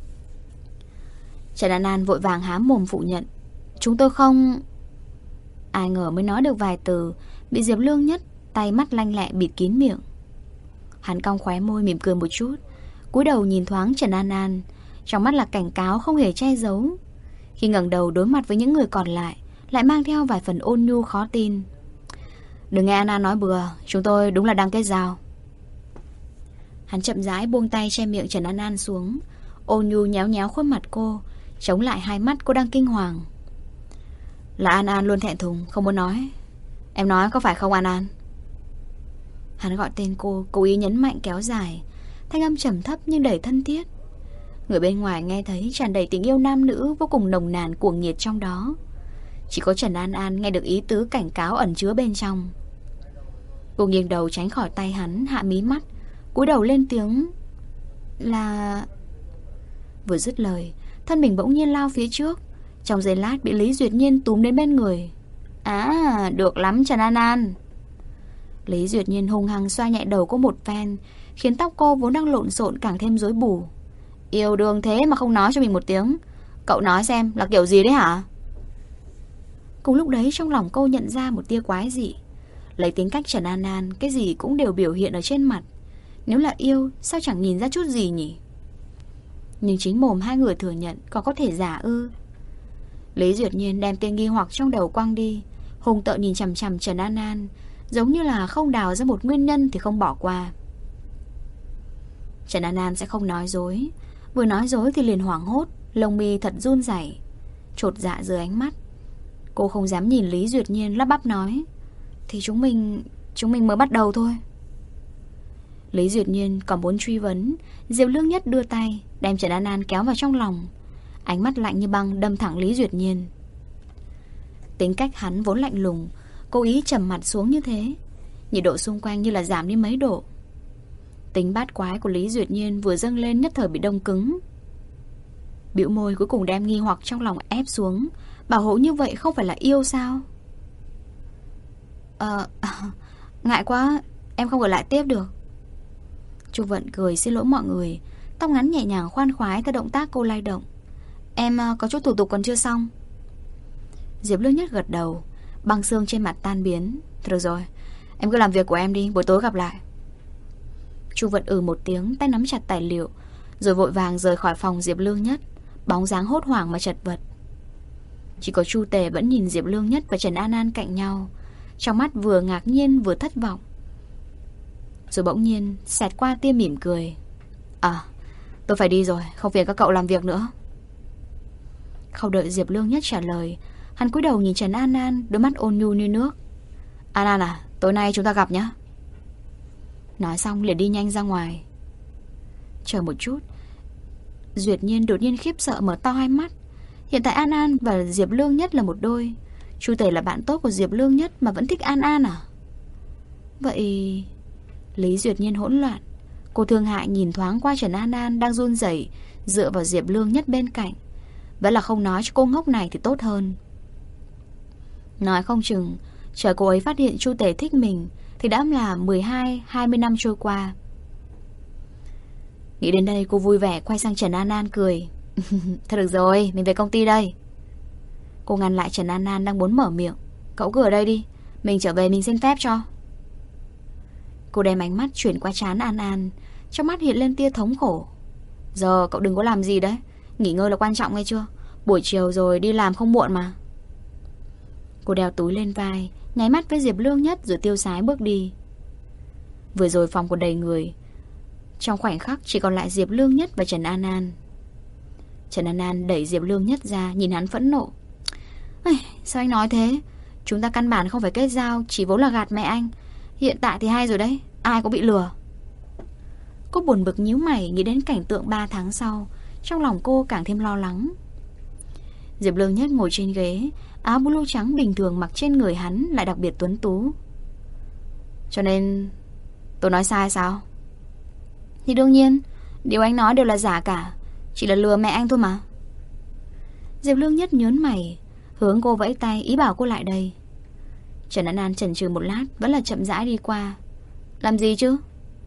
Trần An An vội vàng há mồm phủ nhận. Chúng tôi không... Ai ngờ mới nói được vài từ, bị Diệp Lương Nhất tay mắt lanh lẹ bịt kín miệng. Hắn cong khóe môi mỉm cười một chút, cúi đầu nhìn thoáng Trần An An, trong mắt là cảnh cáo không hề che giấu. Khi ngẩng đầu đối mặt với những người còn lại, lại mang theo vài phần ôn nhu khó tin. Đừng nghe An An nói bừa, chúng tôi đúng là đang kết giao. Hắn chậm rãi buông tay che miệng Trần An An xuống, ôn nhu nhéo nhéo khuôn mặt cô, chống lại hai mắt cô đang kinh hoàng. Là An An luôn thẹn thùng, không muốn nói. Em nói có phải không An An? Hắn gọi tên cô, cố ý nhấn mạnh kéo dài, thanh âm trầm thấp nhưng đầy thân thiết. Người bên ngoài nghe thấy tràn đầy tình yêu nam nữ vô cùng nồng nàn cuồng nhiệt trong đó. Chỉ có Trần An An nghe được ý tứ cảnh cáo ẩn chứa bên trong. Cô nghiêng đầu tránh khỏi tay hắn, hạ mí mắt, cúi đầu lên tiếng là... Vừa dứt lời, thân mình bỗng nhiên lao phía trước, trong giây lát bị Lý Duyệt Nhiên túm đến bên người. À, được lắm Trần An An. Lý Duyệt Nhiên hung hăng xoa nhẹ đầu cô một phen, khiến tóc cô vốn đang lộn xộn càng thêm rối bù. Yêu đương thế mà không nói cho mình một tiếng. Cậu nói xem là kiểu gì đấy hả? Cùng lúc đấy trong lòng cô nhận ra một tia quái dị. Lấy tính cách Trần An An, cái gì cũng đều biểu hiện ở trên mặt. Nếu là yêu, sao chẳng nhìn ra chút gì nhỉ? Nhưng chính mồm hai người thừa nhận còn có thể giả ư? Lý Duyệt Nhiên đem tên nghi hoặc trong đầu quăng đi, hùng tợn nhìn chằm chằm Trần An An, giống như là không đào ra một nguyên nhân thì không bỏ qua. Trần An An sẽ không nói dối. Vừa nói dối thì liền hoảng hốt, lông mi thật run rẩy, chột dạ dưới ánh mắt. Cô không dám nhìn Lý Duyệt Nhiên, lắp bắp nói: Thì chúng mình mới bắt đầu thôi. Lý Duyệt Nhiên còn muốn truy vấn, Diệp Lương Nhất đưa tay đem Trần An An kéo vào trong lòng, ánh mắt lạnh như băng đâm thẳng Lý Duyệt Nhiên. Tính cách hắn vốn lạnh lùng, cố ý trầm mặt xuống như thế, nhiệt độ xung quanh như là giảm đi mấy độ. Tính bát quái của Lý Duyệt Nhiên vừa dâng lên nhất thời bị đông cứng. Bĩu môi cuối cùng đem nghi hoặc trong lòng ép xuống, bảo hộ như vậy không phải là yêu sao? Ngại quá, em không ở lại tiếp được. Chu Vận cười xin lỗi mọi người, tóc ngắn nhẹ nhàng khoan khoái theo động tác cô lay động. Em có chút thủ tục còn chưa xong. Diệp Lương Nhất gật đầu, băng xương trên mặt tan biến. Được rồi, em cứ làm việc của em đi, buổi tối gặp lại. Chu Vận một tiếng, tay nắm chặt tài liệu, rồi vội vàng rời khỏi phòng Diệp Lương Nhất, bóng dáng hốt hoảng mà chật vật. Chỉ có Chu Tề vẫn nhìn Diệp Lương Nhất và Trần An An cạnh nhau, trong mắt vừa ngạc nhiên vừa thất vọng. Rồi bỗng nhiên xẹt qua tia mỉm cười. Tôi phải đi rồi, không phiền các cậu làm việc nữa. Không đợi Diệp Lương Nhất trả lời, hắn cúi đầu nhìn Trần An An, đôi mắt ôn nhu như nước. An An à, tối nay chúng ta gặp nhé. Nói xong liền đi nhanh ra ngoài. Chờ một chút. Duyệt Nhiên đột nhiên khiếp sợ mở to hai mắt. Hiện tại An An và Diệp Lương Nhất là một đôi. Chu Tề là bạn tốt của Diệp Lương Nhất mà vẫn thích An An à? Vậy... Lý Duyệt Nhiên hỗn loạn. Cô thương hại nhìn thoáng qua Trần An An đang run rẩy dựa vào Diệp Lương Nhất bên cạnh. Vẫn là không nói cho cô ngốc này thì tốt hơn. Nói không chừng chờ cô ấy phát hiện Chu Tề thích mình thì đã là 12-20 năm trôi qua. Nghĩ đến đây cô vui vẻ quay sang Trần An An cười. Thôi được rồi, mình về công ty đây. Cô ngăn lại Trần An An đang muốn mở miệng. Cậu cứ ở đây đi, mình trở về mình xin phép cho. Cô đem ánh mắt chuyển qua trán An An, trong mắt hiện lên tia thống khổ. Giờ cậu đừng có làm gì đấy, nghỉ ngơi là quan trọng nghe chưa? Buổi chiều rồi đi làm không muộn mà. Cô đeo túi lên vai, nháy mắt với Diệp Lương Nhất rồi tiêu sái bước đi. Vừa rồi phòng còn đầy người, trong khoảnh khắc chỉ còn lại Diệp Lương Nhất và Trần An An. Trần An An đẩy Diệp Lương Nhất ra, nhìn hắn phẫn nộ. Sao anh nói thế? Chúng ta căn bản không phải kết giao, chỉ vốn là gạt mẹ anh. Hiện tại thì hay rồi đấy, ai cũng bị lừa. Cô buồn bực nhíu mày nghĩ đến cảnh tượng 3 tháng sau, trong lòng cô càng thêm lo lắng. Diệp Lương Nhất ngồi trên ghế, áo blue trắng bình thường mặc trên người hắn lại đặc biệt tuấn tú. Cho nên tôi nói sai sao? Thì đương nhiên, điều anh nói đều là giả cả, chỉ là lừa mẹ anh thôi mà. Diệp Lương Nhất nhớn mày, hướng cô vẫy tay ý bảo cô lại đây. Trần An An chần chừ một lát, vẫn là chậm rãi đi qua. Làm gì chứ?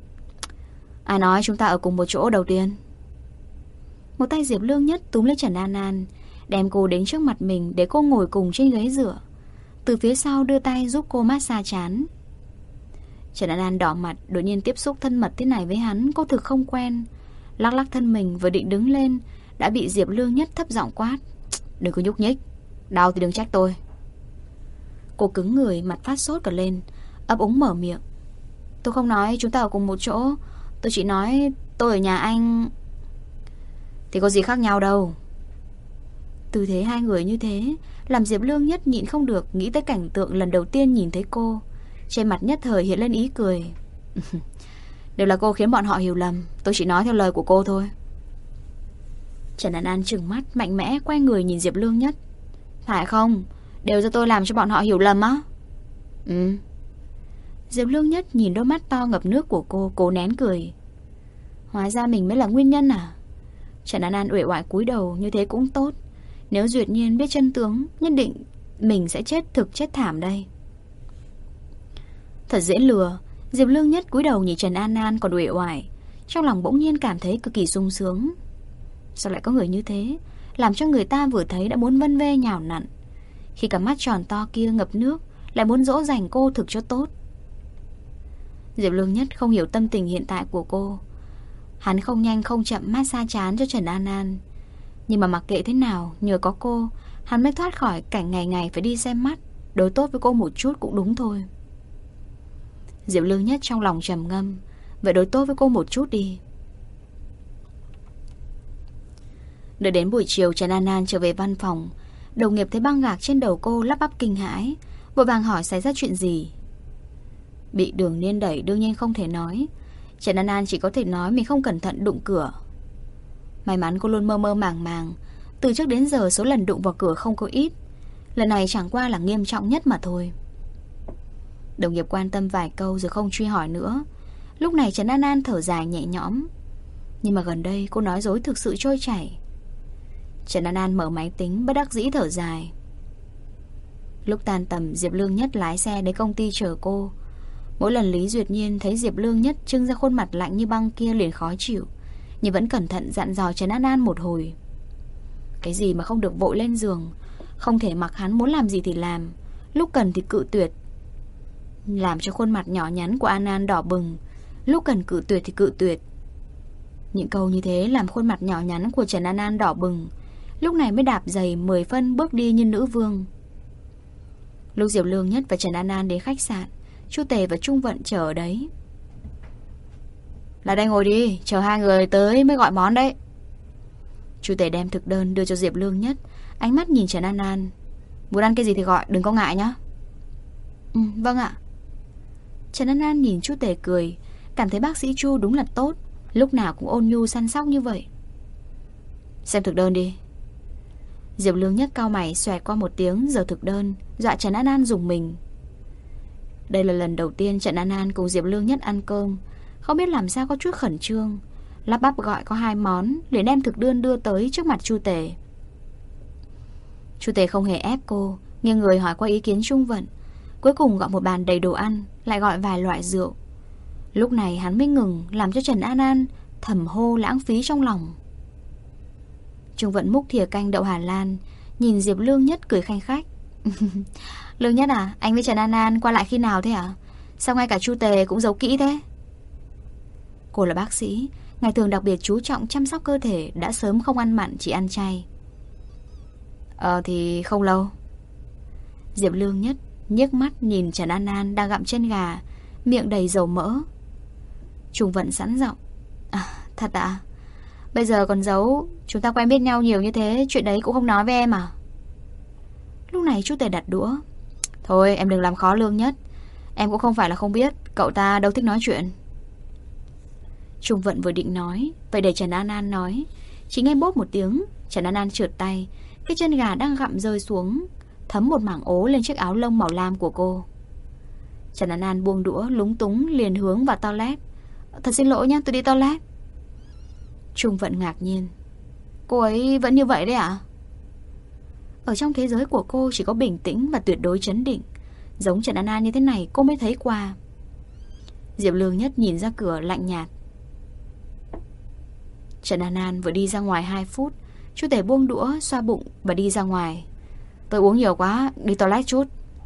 Ai nói chúng ta ở cùng một chỗ đầu tiên? Một tay Diệp Lương Nhất túm lấy Trần An An, đem cô đến trước mặt mình để cô ngồi cùng trên ghế dựa. Từ phía sau đưa tay giúp cô massage trán. Trần An An đỏ mặt, đột nhiên tiếp xúc thân mật thế này với hắn, cô thực không quen. Lắc lắc thân mình vừa định đứng lên, đã bị Diệp Lương Nhất thấp giọng quát. Đừng có nhúc nhích, đau thì đừng trách tôi. Cô cứng người, mặt phát sốt cả lên, ấp úng mở miệng. Tôi không nói chúng ta ở cùng một chỗ, tôi chỉ nói tôi ở nhà anh. Thì có gì khác nhau đâu. Tư thế hai người như thế làm Diệp Lương Nhất nhịn không được nghĩ tới cảnh tượng lần đầu tiên nhìn thấy cô. Trên mặt nhất thời hiện lên ý cười. Đều là cô khiến bọn họ hiểu lầm, tôi chỉ nói theo lời của cô thôi. Trần An An trừng mắt mạnh mẽ quay người nhìn Diệp Lương Nhất. Phải không? Đều do tôi làm cho bọn họ hiểu lầm á? Ừ. Diệp Lương Nhất nhìn đôi mắt to ngập nước của cô, cố nén cười. Hóa ra mình mới là nguyên nhân à? Trần An An uể oải cúi đầu, như thế cũng tốt. Nếu Duyệt Nhiên biết chân tướng, nhất định mình sẽ chết thảm đây. Thật dễ lừa. Diệp Lương Nhất cúi đầu nhìn Trần An An còn uể oải, trong lòng bỗng nhiên cảm thấy cực kỳ sung sướng. Sao lại có người như thế, làm cho người ta vừa thấy đã muốn vân vê nhào nặn. Khi cả mắt tròn to kia ngập nước, lại muốn dỗ dành cô thực cho tốt. Diệp Lương Nhất không hiểu tâm tình hiện tại của cô. Hắn không nhanh không chậm massage trán cho Trần An An. Nhưng mà mặc kệ thế nào, nhờ có cô, hắn mới thoát khỏi cảnh ngày ngày phải đi xem mắt. Đối tốt với cô một chút cũng đúng thôi. Diệp Lương Nhất trong lòng trầm ngâm. Vậy đối tốt với cô một chút đi. Đợi đến buổi chiều, Trần An An trở về văn phòng. Đồng nghiệp thấy băng gạc trên đầu cô lắp bắp kinh hãi, vội vàng hỏi xảy ra chuyện gì. Bị Đường Niên đẩy đương nhiên không thể nói. Trần An An chỉ có thể nói mình không cẩn thận đụng cửa. May mắn cô luôn mơ mơ màng màng. Từ trước đến giờ số lần đụng vào cửa không có ít. Lần này chẳng qua là nghiêm trọng nhất mà thôi. Đồng nghiệp quan tâm vài câu rồi không truy hỏi nữa. Lúc này Trần An An thở dài nhẹ nhõm. Nhưng mà gần đây cô nói dối thực sự trôi chảy. Trần An An mở máy tính bất đắc dĩ thở dài. Lúc tan tầm, Diệp Lương Nhất lái xe đến công ty chờ cô. Mỗi lần Lý Duyệt Nhiên thấy Diệp Lương Nhất trưng ra khuôn mặt lạnh như băng kia liền khó chịu, nhưng vẫn cẩn thận dặn dò Trần An An một hồi. Cái gì mà không được vội lên giường, không thể mặc hắn muốn làm gì thì làm, lúc cần thì cự tuyệt. Làm cho khuôn mặt nhỏ nhắn của An An đỏ bừng, lúc cần cự tuyệt thì cự tuyệt. Những câu như thế làm khuôn mặt nhỏ nhắn của Trần An An đỏ bừng. Lúc này mới đạp giày 10 phân bước đi như nữ vương. Lúc Diệp Lương Nhất và Trần An An đến khách sạn, Chu Tề và Trung Vận chờ ở đấy. Lại đây ngồi đi, chờ hai người tới mới gọi món đấy. Chu Tề đem thực đơn đưa cho Diệp Lương Nhất, ánh mắt nhìn Trần An An. Muốn ăn cái gì thì gọi, đừng có ngại nhá. Vâng ạ. Trần An An nhìn Chu Tề cười, cảm thấy bác sĩ Chu đúng là tốt, lúc nào cũng ôn nhu săn sóc như vậy. Xem thực đơn đi. Diệp Lương Nhất cau mày xoẹt qua một tiếng giờ thực đơn, dọa Trần An An rùng mình. Đây là lần đầu tiên Trần An An cùng Diệp Lương Nhất ăn cơm, không biết làm sao có chút khẩn trương, lắp bắp gọi có 2 món, liền đem thực đơn đưa tới trước mặt Chu Tề. Chu Tề không hề ép cô, nghiêng người hỏi qua ý kiến Trung Vận. Cuối cùng gọi một bàn đầy đồ ăn, lại gọi vài loại rượu. Lúc này hắn mới ngừng, làm cho Trần An An thầm hô lãng phí trong lòng. Trung Vận múc thìa canh đậu Hà Lan, nhìn Diệp Lương Nhất cười khanh khách. Lương Nhất à, anh với Trần An An qua lại khi nào thế hả? Sao ngay cả Chu Tề cũng giấu kỹ thế? Cô là bác sĩ, ngày thường đặc biệt chú trọng chăm sóc cơ thể, đã sớm không ăn mặn, chỉ ăn chay. Thì không lâu. Diệp Lương Nhất nhếch mắt nhìn Trần An An đang gặm chân gà, miệng đầy dầu mỡ. Trung Vận sẵn giọng. Thật ạ? Bây giờ còn giấu, chúng ta quen biết nhau nhiều như thế, chuyện đấy cũng không nói với em à? Lúc này Chu Tề đặt đũa. Thôi em đừng làm khó Lương Nhất, em cũng không phải là không biết, cậu ta đâu thích nói chuyện. Trung Vận vừa định nói, vậy để Trần An An nói. Chỉ nghe bốp một tiếng, Trần An An trượt tay, cái chân gà đang gặm rơi xuống, thấm một mảng ố lên chiếc áo lông màu lam của cô. Trần An An buông đũa lúng túng liền hướng vào toilet. Thật xin lỗi nhá, tôi đi toilet. Trung Vận ngạc nhiên. Cô ấy vẫn như vậy đấy ạ? Ở trong thế giới của cô chỉ có bình tĩnh và tuyệt đối trấn định. Giống Trần An An như thế này cô mới thấy qua. Diệp Lương Nhất nhìn ra cửa lạnh nhạt. Trần An An vừa đi ra ngoài 2 phút, Chu Tề buông đũa, xoa bụng và đi ra ngoài. Tôi uống nhiều quá, đi toilet chút.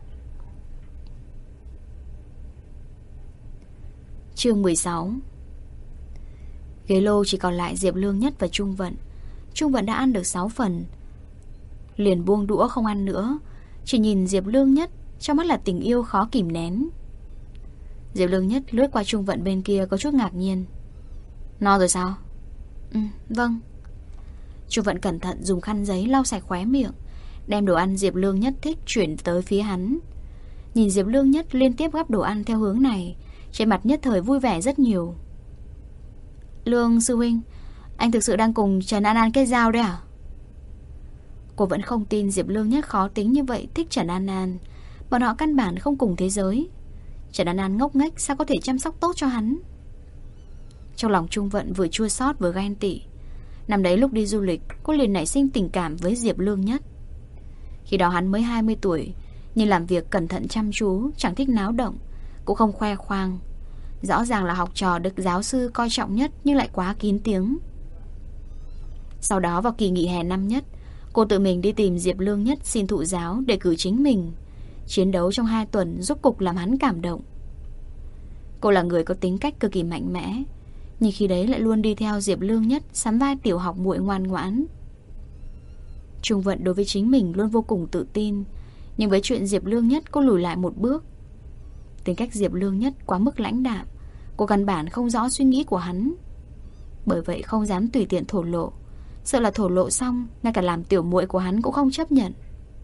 Chương 16. Ghế lô chỉ còn lại Diệp Lương Nhất và Trung Vận. Trung Vận đã ăn được 6 phần, liền buông đũa không ăn nữa, chỉ nhìn Diệp Lương Nhất, trong mắt là tình yêu khó kìm nén. Diệp Lương Nhất lướt qua Trung Vận bên kia có chút ngạc nhiên. No rồi sao? Vâng. Trung Vận cẩn thận dùng khăn giấy lau sạch khóe miệng, đem đồ ăn Diệp Lương Nhất thích chuyển tới phía hắn. Nhìn Diệp Lương Nhất liên tiếp gắp đồ ăn theo hướng này, trên mặt nhất thời vui vẻ rất nhiều. Lương sư huynh, anh thực sự đang cùng Trần An An kết giao đấy à? Cô vẫn không tin Diệp Lương Nhất khó tính như vậy thích Trần An An. Bọn họ căn bản không cùng thế giới. Trần An An ngốc nghếch sao có thể chăm sóc tốt cho hắn? Trong lòng Trung Vận vừa chua xót vừa ghen tị. Năm đấy lúc đi du lịch, cô liền nảy sinh tình cảm với Diệp Lương Nhất. Khi đó hắn mới 20 tuổi, nhưng làm việc cẩn thận chăm chú, chẳng thích náo động, cũng không khoe khoang. Rõ ràng là học trò được giáo sư coi trọng nhất, nhưng lại quá kín tiếng. Sau đó vào kỳ nghỉ hè năm nhất, Cô tự mình đi tìm Diệp Lương Nhất xin thụ giáo để cử chính mình. Chiến đấu trong 2 tuần rốt cục làm hắn cảm động. Cô là người có tính cách cực kỳ mạnh mẽ, nhưng khi đấy lại luôn đi theo Diệp Lương Nhất, sắm vai tiểu học muội ngoan ngoãn. Trung Vận đối với chính mình luôn vô cùng tự tin, nhưng với chuyện Diệp Lương Nhất cô lùi lại một bước. Tính cách Diệp Lương Nhất quá mức lãnh đạm, cô căn bản không rõ suy nghĩ của hắn. Bởi vậy không dám tùy tiện thổ lộ, sợ là thổ lộ xong ngay cả làm tiểu muội của hắn cũng không chấp nhận.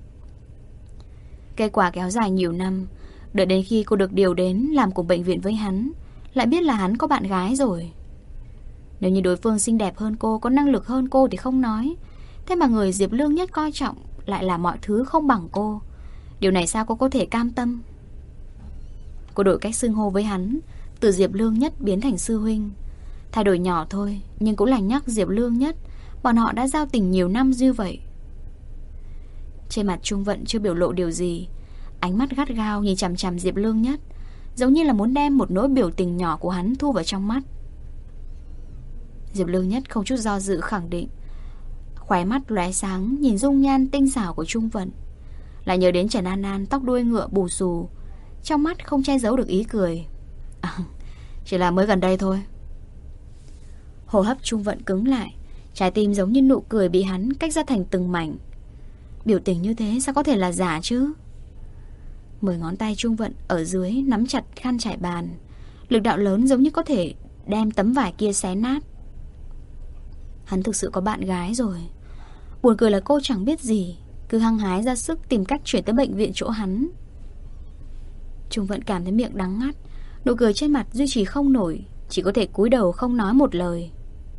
Kết quả kéo dài nhiều năm, đợi đến khi cô được điều đến làm cùng bệnh viện với hắn, lại biết là hắn có bạn gái rồi. Nếu như đối phương xinh đẹp hơn cô, có năng lực hơn cô thì không nói, thế mà người Diệp Lương Nhất coi trọng lại là mọi thứ không bằng cô. Điều này sao cô có thể cam tâm? Cô đổi cách xưng hô với hắn, từ Diệp Lương Nhất biến thành sư huynh. Thay đổi nhỏ thôi, nhưng cũng là nhắc Diệp Lương Nhất, bọn họ đã giao tình nhiều năm như vậy. Trên mặt Trung Vận chưa biểu lộ điều gì, ánh mắt gắt gao nhìn chằm chằm Diệp Lương Nhất, giống như là muốn đem một nỗi biểu tình nhỏ của hắn thu vào trong mắt. Diệp Lương Nhất không chút do dự khẳng định, khóe mắt lóe sáng nhìn dung nhan tinh xảo của Trung Vận, lại nhớ đến Trần An An tóc đuôi ngựa bù xù, trong mắt không che giấu được ý cười. Chỉ là mới gần đây thôi. Hô hấp Trung Vận cứng lại, trái tim giống như nụ cười bị hắn cách ra thành từng mảnh. Biểu tình như thế sao có thể là giả chứ? 10 ngón tay Trung Vận ở dưới nắm chặt khăn trải bàn, lực đạo lớn giống như có thể đem tấm vải kia xé nát. Hắn thực sự có bạn gái rồi. Buồn cười là cô chẳng biết gì, cứ hăng hái ra sức tìm cách chuyển tới bệnh viện chỗ hắn. Trung Vận cảm thấy miệng đắng ngắt, nụ cười trên mặt duy trì không nổi, chỉ có thể cúi đầu không nói một lời.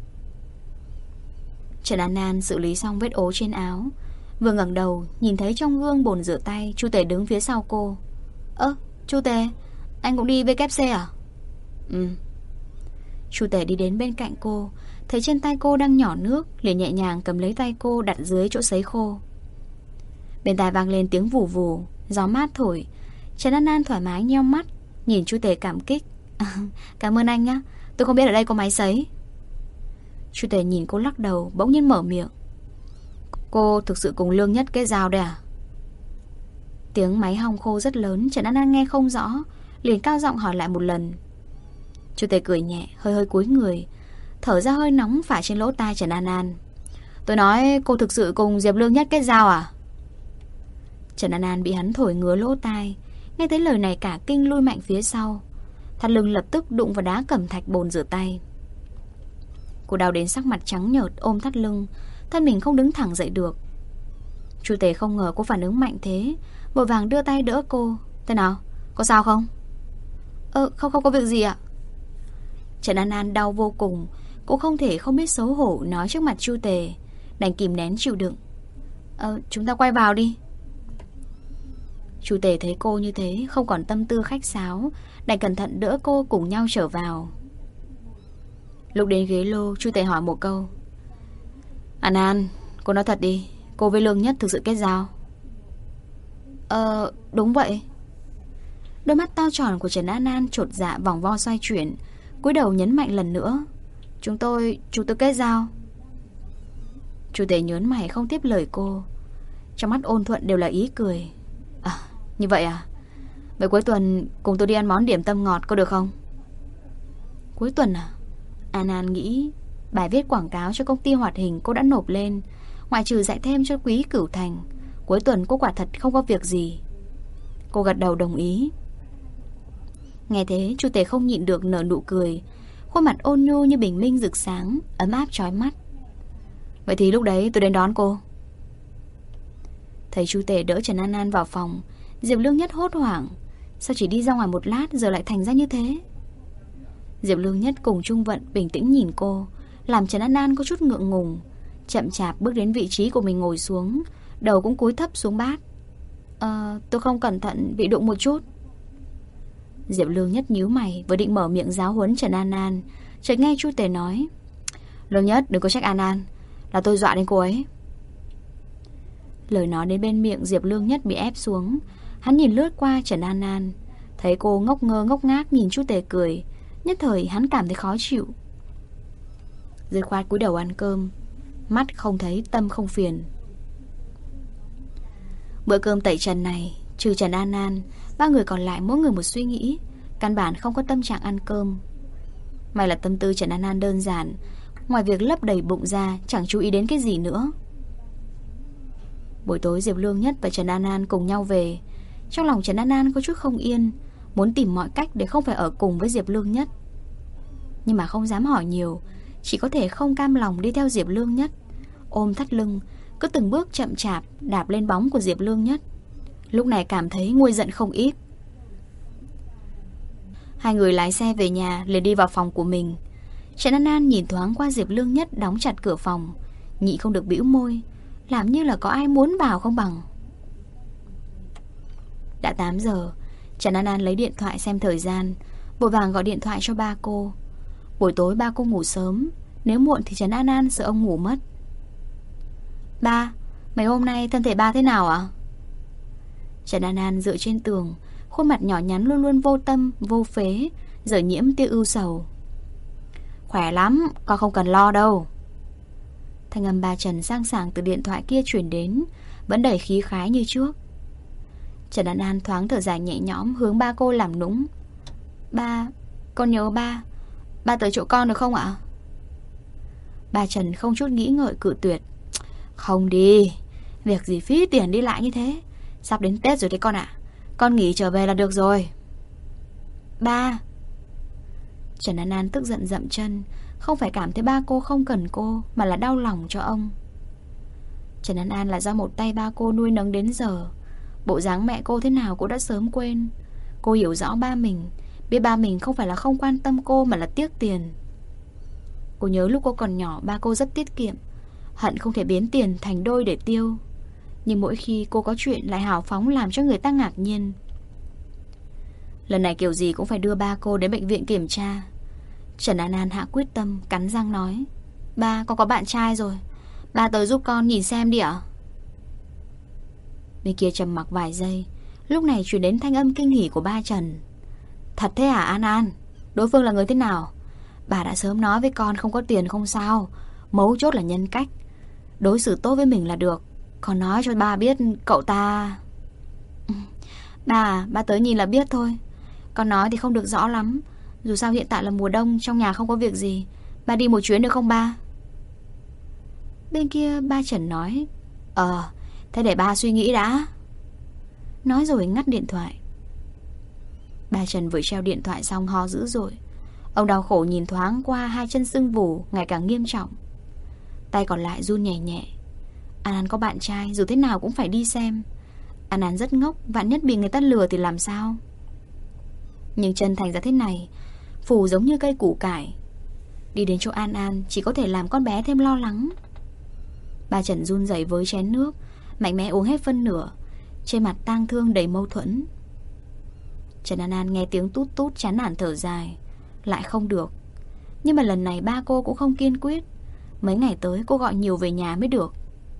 Trần An An xử lý xong vết ố trên áo, vừa ngẩng đầu nhìn thấy trong gương bồn rửa tay Chu Tề đứng phía sau cô. Chu Tề, anh cũng đi WC à? Chu Tề đi đến bên cạnh cô, thấy trên tay cô đang nhỏ nước, liền nhẹ nhàng cầm lấy tay cô đặt dưới chỗ sấy khô. Bên tai vang lên tiếng vù vù, gió mát thổi. Trần An An thoải mái nheo mắt, nhìn Chu Tề cảm kích. Cảm ơn anh nhá, tôi không biết ở đây có máy sấy. Chu Tề nhìn cô lắc đầu, bỗng nhiên mở miệng. Cô thực sự cùng Lương Nhất kết giao đây à? Tiếng máy hong khô rất lớn, Trần An An nghe không rõ, liền cao giọng hỏi lại một lần. Chu Tề cười nhẹ, hơi hơi cúi người, thở ra hơi nóng phả trên lỗ tai Trần An An. Tôi nói cô thực sự cùng Diệp Lương Nhất kết giao à? Trần An An bị hắn thổi ngứa lỗ tai, nghe thấy lời này cả kinh lui mạnh phía sau, thắt lưng lập tức đụng vào đá cẩm thạch bồn rửa tay. Cô đau đến sắc mặt trắng nhợt, ôm thắt lưng, thân mình không đứng thẳng dậy được. Chu Tề không ngờ cô phản ứng mạnh thế, vội vàng đưa tay đỡ cô. Thế nào, có sao không? Không có việc gì ạ. Trần An An đau vô cùng, cô không thể không biết xấu hổ nói trước mặt Chu Tề, đành kìm nén chịu đựng. Chúng ta quay vào đi. Chu Tề thấy cô như thế, không còn tâm tư khách sáo, đành cẩn thận đỡ cô cùng nhau trở vào. Lúc đến ghế lô, Chu Tề hỏi một câu. An An, cô nói thật đi, cô với Lương Nhất thực sự kết giao? Đúng vậy. Đôi mắt to tròn của Trần An An chột dạ vòng vo xoay chuyển, cúi đầu nhấn mạnh lần nữa. Chúng tôi kết giao. Chu Tề nhớn mày không tiếp lời cô, trong mắt ôn thuận đều là ý cười. Như vậy à? Vậy cuối tuần cùng tôi đi ăn món điểm tâm ngọt có được không? Cuối tuần à? An An nghĩ bài viết quảng cáo cho công ty hoạt hình cô đã nộp lên, ngoại trừ dạy thêm cho Quý Cửu Thành, cuối tuần cô quả thật không có việc gì. Cô gật đầu đồng ý. Nghe thế Chu Tề không nhịn được nở nụ cười, khuôn mặt ôn nhu như bình minh rực sáng, ấm áp chói mắt. Vậy thì lúc đấy tôi đến đón cô. Thấy Chu Tề đỡ Trần An An vào phòng, Diệp Lương Nhất hốt hoảng. Sao chỉ đi ra ngoài một lát giờ lại thành ra như thế? Diệp Lương Nhất cùng Trung Vận bình tĩnh nhìn cô, làm Trần An An có chút ngượng ngùng, chậm chạp bước đến vị trí của mình ngồi xuống, đầu cũng cúi thấp xuống bát. Tôi không cẩn thận bị đụng một chút. Diệp Lương Nhất nhíu mày, vừa định mở miệng giáo huấn Trần An An, chợt nghe Chu Tề nói. Lương Nhất đừng có trách An An, là tôi dọa đến cô ấy. Lời nói đến bên miệng Diệp Lương Nhất bị ép xuống, hắn nhìn lướt qua Trần An An, thấy cô ngốc ngơ ngốc ngác nhìn Chu Tề cười, nhất thời hắn cảm thấy khó chịu. Dứt khoát cúi đầu ăn cơm, mắt không thấy tâm không phiền. Bữa cơm tẩy trần này, trừ Trần An An, ba người còn lại mỗi người một suy nghĩ, căn bản không có tâm trạng ăn cơm. May là tâm tư Trần An An đơn giản, ngoài việc lấp đầy bụng ra chẳng chú ý đến cái gì nữa. Buổi tối Diệp Lương Nhất và Trần An An cùng nhau về. Trong lòng Trần An An có chút không yên, muốn tìm mọi cách để không phải ở cùng với Diệp Lương Nhất. Nhưng mà không dám hỏi nhiều, chỉ có thể không cam lòng đi theo Diệp Lương Nhất, ôm thắt lưng, cứ từng bước chậm chạp đạp lên bóng của Diệp Lương Nhất. Lúc này cảm thấy nguôi giận không ít. Hai người lái xe về nhà, liền đi vào phòng của mình. Trần An An nhìn thoáng qua Diệp Lương Nhất đóng chặt cửa phòng, nhịn không được bĩu môi, làm như là có ai muốn vào không bằng. Đã 8 giờ, Trần An An lấy điện thoại xem thời gian, vội vàng gọi điện thoại cho ba cô. Buổi tối ba cô ngủ sớm, nếu muộn thì Trần An An sợ ông ngủ mất. Ba, mấy hôm nay thân thể ba thế nào ạ? Trần An An dựa trên tường, khuôn mặt nhỏ nhắn luôn luôn vô tâm, vô phế, giờ nhiễm tia ưu sầu. Khỏe lắm, con không cần lo đâu. Thanh âm ba Trần sang sảng từ điện thoại kia truyền đến, vẫn đầy khí khái như trước. Trần An An thoáng thở dài nhẹ nhõm, hướng ba cô làm nũng. Ba, con nhớ ba. Ba tới chỗ con được không ạ? Ba Trần không chút nghĩ ngợi cự tuyệt. Không đi, việc gì phí tiền đi lại như thế. Sắp đến Tết rồi đấy con ạ. Con nghỉ trở về là được rồi. Ba. Trần An An tức giận dậm chân, không phải cảm thấy ba cô không cần cô, mà là đau lòng cho ông. Trần An An là do một tay ba cô nuôi nấng đến giờ. Bộ dáng mẹ cô thế nào cô đã sớm quên. Cô hiểu rõ ba mình, biết ba mình không phải là không quan tâm cô, mà là tiếc tiền. Cô nhớ lúc cô còn nhỏ, ba cô rất tiết kiệm, hận không thể biến tiền thành đôi để tiêu. Nhưng mỗi khi cô có chuyện lại hào phóng làm cho người ta ngạc nhiên. Lần này kiểu gì cũng phải đưa ba cô đến bệnh viện kiểm tra. Trần An An hạ quyết tâm, cắn răng nói. Ba, con có bạn trai rồi. Ba tới giúp con nhìn xem đi ạ. Bên kia trầm mặc vài giây, lúc này chuyển đến thanh âm kinh hỉ của ba Trần. Thật thế hả An An? Đối phương là người thế nào? Bà đã sớm nói với con không có tiền không sao, mấu chốt là nhân cách. Đối xử tốt với mình là được. Con nói cho ba biết cậu ta... Ba tới nhìn là biết thôi. Con nói thì không được rõ lắm. Dù sao hiện tại là mùa đông, trong nhà không có việc gì. Ba đi một chuyến được không ba? Bên kia ba Trần nói. Thế để ba suy nghĩ đã. Nói rồi ngắt điện thoại. Ba Trần vừa treo điện thoại xong ho dữ dội. Ông đau khổ nhìn thoáng qua hai chân sưng vù ngày càng nghiêm trọng. Tay còn lại run nhẹ nhẹ. An An có bạn trai, dù thế nào cũng phải đi xem. An An rất ngốc, vạn nhất bị người ta lừa thì làm sao? Nhưng chân thành ra thế này, phù giống như cây củ cải. Đi đến chỗ An An chỉ có thể làm con bé thêm lo lắng. Ba Trần run rẩy với chén nước, mạnh mẽ uống hết phân nửa, trên mặt tang thương đầy mâu thuẫn. Trần An An nghe tiếng tút tút chán nản thở dài. Lại không được. Nhưng mà lần này ba cô cũng không kiên quyết. Mấy ngày tới cô gọi nhiều về nhà mới được.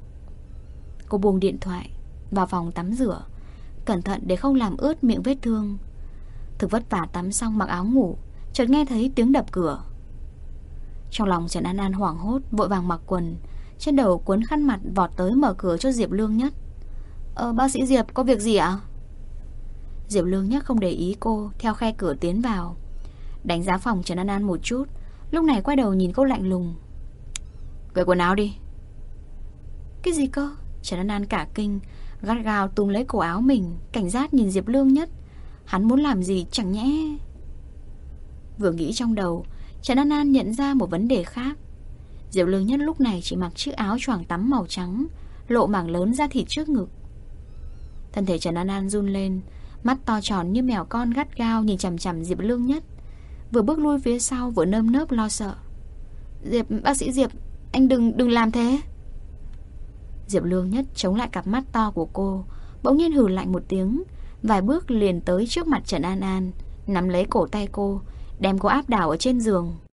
Cô buông điện thoại, vào phòng tắm rửa, cẩn thận để không làm ướt miệng vết thương. Thực vất vả tắm xong mặc áo ngủ, chợt nghe thấy tiếng đập cửa. Trong lòng Trần An An hoảng hốt, vội vàng mặc quần, trên đầu cuốn khăn mặt vọt tới mở cửa cho Diệp Lương Nhất. Bác sĩ Diệp, có việc gì ạ? Diệp Lương Nhất không để ý cô, theo khe cửa tiến vào, đánh giá phòng Trần An An một chút, lúc này quay đầu nhìn cô lạnh lùng. Cởi quần áo đi. Cái gì cơ? Trần An An cả kinh, gắt gao túm lấy cổ áo mình, cảnh giác nhìn Diệp Lương Nhất. Hắn muốn làm gì chẳng nhẽ? Vừa nghĩ trong đầu, Trần An An nhận ra một vấn đề khác. Diệp Lương Nhất lúc này chỉ mặc chiếc áo choàng tắm màu trắng, lộ mảng lớn da thịt trước ngực. Thân thể Trần An An run lên, mắt to tròn như mèo con gắt gao nhìn chằm chằm Diệp Lương Nhất, vừa bước lui phía sau vừa nơm nớp lo sợ. Bác sĩ Diệp, anh đừng làm thế. Diệp Lương Nhất chống lại cặp mắt to của cô, bỗng nhiên hừ lạnh một tiếng, vài bước liền tới trước mặt Trần An An, nắm lấy cổ tay cô, đem cô áp đảo ở trên giường.